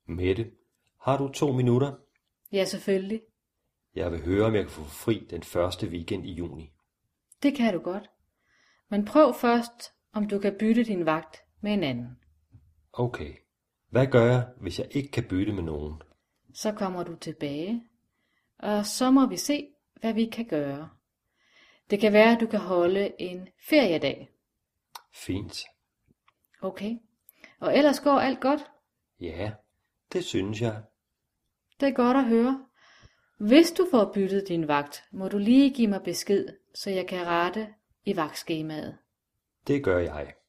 Mette, har du 2 minutter? Ja, selvfølgelig. Jeg vil høre, om jeg kan få fri den første weekend i juni. Det kan du godt. Men prøv først, om du kan bytte din vagt med en anden. Okay. Hvad gør jeg, hvis jeg ikke kan bytte med nogen? Så kommer du tilbage, og så må vi se, hvad vi kan gøre. Det kan være, at du kan holde en feriedag. Fint. Okay. Og ellers går alt godt? Ja, det synes jeg. Det er godt at høre. Hvis du får byttet din vagt, må du lige give mig besked, så jeg kan rette i vagtskemaet. Det gør jeg.